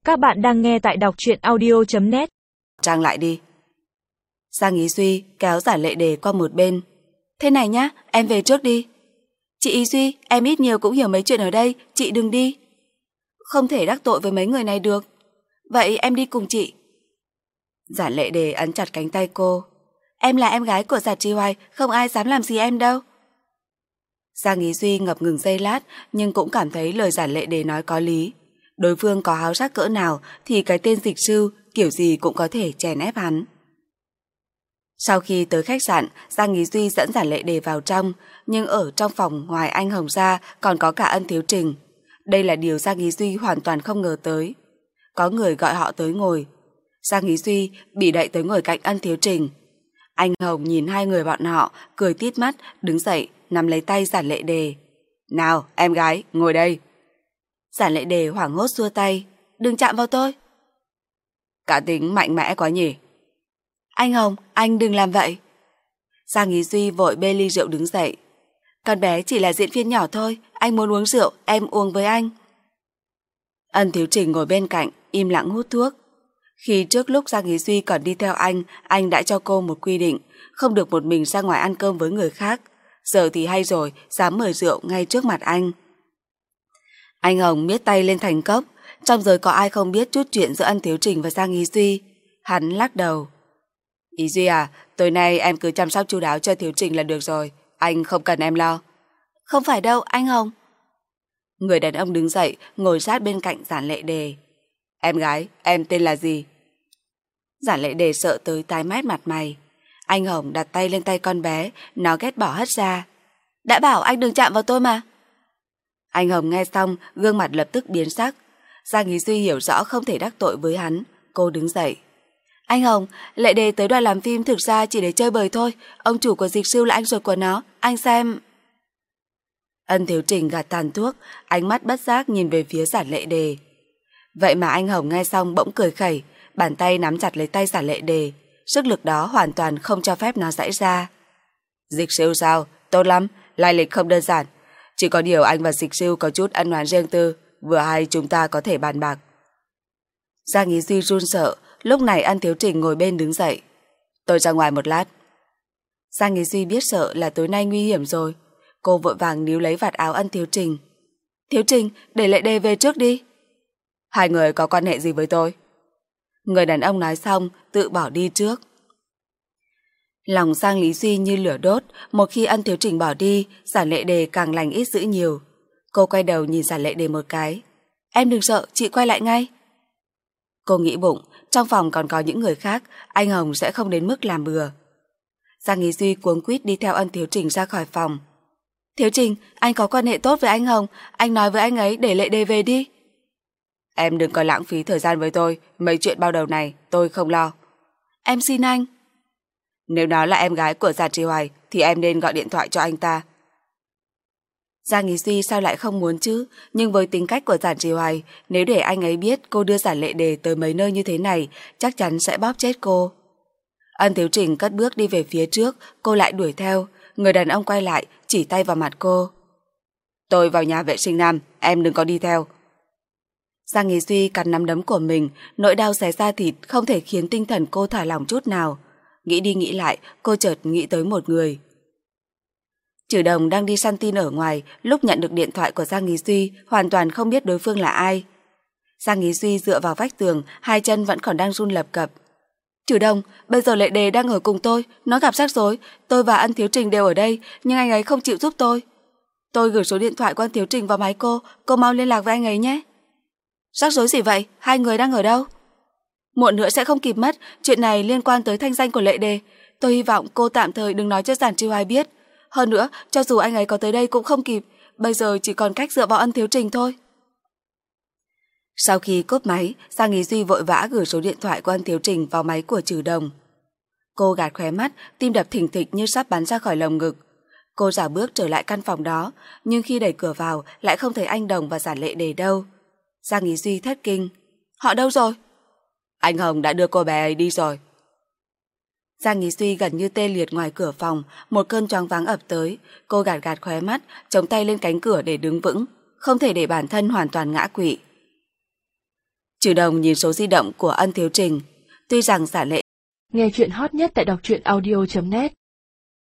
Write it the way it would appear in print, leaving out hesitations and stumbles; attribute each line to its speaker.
Speaker 1: Các bạn đang nghe tại đọc truyện audio.net.
Speaker 2: Trang lại đi. Giang Ý Duy kéo Giản Lệ Đề qua một bên. Thế này nhá, em về trước đi. Chị Ý Duy, em ít nhiều cũng hiểu mấy chuyện ở đây, chị đừng đi. Không thể đắc tội với mấy người này được. Vậy em đi cùng chị. Giản Lệ Đề ấn chặt cánh tay cô. Em là em gái của Giản Trì Hoài, không ai dám làm gì em đâu. Giang Ý Duy ngập ngừng giây lát, nhưng cũng cảm thấy lời Giản Lệ Đề nói có lý. Đối phương có háo sắc cỡ nào thì cái tên dịch sư kiểu gì cũng có thể chèn ép hắn. Sau khi tới khách sạn, Giang Ý Duy dẫn Giản Lệ Đề vào trong, nhưng ở trong phòng ngoài anh Hồng ra còn có cả Ân Thiếu Trình. Đây là điều Giang Ý Duy hoàn toàn không ngờ tới. Có người gọi họ tới ngồi. Giang Ý Duy bị đẩy tới ngồi cạnh Ân Thiếu Trình. Anh Hồng nhìn hai người bọn họ, cười tít mắt, đứng dậy, nắm lấy tay Giản Lệ Đề. Nào, em gái, ngồi đây. Giản Lệ Đề hoảng hốt xua tay. Đừng chạm vào tôi. Cá tính mạnh mẽ quá nhỉ. Anh Hồng, anh đừng làm vậy. Giang Ý Duy vội bê ly rượu đứng dậy. Con bé chỉ là diễn viên nhỏ thôi, anh muốn uống rượu, em uống với anh. Ân Thiếu Trình ngồi bên cạnh, im lặng hút thuốc. Khi trước lúc Giang Ý Duy còn đi theo anh đã cho cô một quy định, không được một mình ra ngoài ăn cơm với người khác. Giờ thì hay rồi, dám mời rượu ngay trước mặt anh. Anh Hồng miết tay lên thành cốc, trong giới có ai không biết chút chuyện giữa Ân Thiếu Trình và Giang Ý Duy. Hắn lắc đầu. Ý Duy à, tối nay em cứ chăm sóc chu đáo cho Thiếu Trình là được rồi, anh không cần em lo. Không phải đâu, anh Hồng. Người đàn ông đứng dậy, ngồi sát bên cạnh Giản Lệ Đề. Em gái, em tên là gì? Giản Lệ Đề sợ tới tái mét mặt mày. Anh Hồng đặt tay lên tay con bé, nó ghét bỏ hất ra. Đã bảo anh đừng chạm vào tôi mà. Anh Hồng nghe xong, gương mặt lập tức biến sắc. Giang Ý Duy hiểu rõ không thể đắc tội với hắn. Cô đứng dậy. Anh Hồng, Lệ Đề tới đoàn làm phim thực ra chỉ để chơi bời thôi. Ông chủ của Dịch Sư là anh ruột của nó. Anh xem. Ân Thiếu Trình gạt tàn thuốc, ánh mắt bất giác nhìn về phía Giản Lệ Đề. Vậy mà anh Hồng nghe xong bỗng cười khẩy, bàn tay nắm chặt lấy tay Giản Lệ Đề. Sức lực đó hoàn toàn không cho phép nó giãy ra. Dịch Sư sao? Tốt lắm, lai lịch không đơn giản. Chỉ có điều anh và Dịch Sư có chút ân oán riêng tư, vừa hay chúng ta có thể bàn bạc. Giang Ý Duy run sợ, lúc này Ân Thiếu Trình ngồi bên đứng dậy. Tôi ra ngoài một lát. Giang Ý Duy biết sợ là tối nay nguy hiểm rồi. Cô vội vàng níu lấy vạt áo Ân Thiếu Trình. Thiếu Trình, để Lệ Đề về trước đi. Hai người có quan hệ gì với tôi? Người đàn ông nói xong, tự bỏ đi trước. Lòng Giang Lý Duy như lửa đốt, một khi Ân Thiếu Trình bỏ đi, Giản Lệ Đề càng lành ít dữ nhiều. Cô quay đầu nhìn Giản Lệ Đề một cái. Em đừng sợ, chị quay lại ngay. Cô nghĩ bụng, trong phòng còn có những người khác, anh Hồng sẽ không đến mức làm bừa. Giang Ý Duy cuống quýt đi theo Ân Thiếu Trình ra khỏi phòng. Thiếu Trình, anh có quan hệ tốt với anh Hồng, anh nói với anh ấy để Lệ Đề về đi. Em đừng có lãng phí thời gian với tôi, mấy chuyện bao đầu này tôi không lo. Em xin anh. Nếu nó là em gái của Giản Trì Hoài thì em nên gọi điện thoại cho anh ta. Giang Ý Duy sao lại không muốn chứ, nhưng với tính cách của Giản Trì Hoài, nếu để anh ấy biết cô đưa Giản Lệ Đề tới mấy nơi như thế này, chắc chắn sẽ bóp chết cô. Ân Thiếu Trình cất bước đi về phía trước, cô lại đuổi theo. Người đàn ông quay lại, chỉ tay vào mặt cô. Tôi vào nhà vệ sinh nam, em đừng có đi theo. Giang Ý Duy cắn nắm đấm của mình, nỗi đau xé da thịt không thể khiến tinh thần cô thả lỏng chút nào. Nghĩ đi nghĩ lại, cô chợt nghĩ tới một người. Trử Đồng đang đi săn tin ở ngoài, lúc nhận được điện thoại của Giang Ý Duy, hoàn toàn không biết đối phương là ai. Giang Ý Duy dựa vào vách tường, hai chân vẫn còn đang run lập cập. Trử Đồng, bây giờ Lệ Đề đang ở cùng tôi, nó gặp rắc rối, tôi và Ân Thiếu Trình đều ở đây, nhưng anh ấy không chịu giúp tôi. Tôi gửi số điện thoại của Ân Thiếu Trình vào máy cô mau liên lạc với anh ấy nhé. Rắc rối gì vậy? Hai người đang ở đâu? Muộn nữa sẽ không kịp mất, chuyện này liên quan tới thanh danh của Lệ Đề. Tôi hy vọng cô tạm thời đừng nói cho Giản Trì Hoài biết. Hơn nữa, cho dù anh ấy có tới đây cũng không kịp, bây giờ chỉ còn cách dựa vào Ân Thiếu Trình thôi. Sau khi cúp máy, Giang Ý Duy vội vã gửi số điện thoại của Ân Thiếu Trình vào máy của Trử Đồng. Cô gạt khóe mắt, tim đập thình thịch như sắp bắn ra khỏi lồng ngực. Cô rảo bước trở lại căn phòng đó, nhưng khi đẩy cửa vào lại không thấy anh Đồng và Giản Lệ Đề đâu. Giang Ý Duy thất kinh. Họ đâu rồi? Anh Hồng đã đưa cô bé ấy đi rồi. Giang Ý Duy gần như tê liệt ngoài cửa phòng, một cơn choáng váng ập tới. Cô gạt gạt khóe mắt, chống tay lên cánh cửa để đứng vững, không thể để bản thân hoàn toàn ngã quỵ. Trừ Đồng nhìn số di động của Ân Thiếu Trình. Tuy rằng Giả Lệ
Speaker 3: Nghe chuyện hot nhất tại đọc truyện audio.net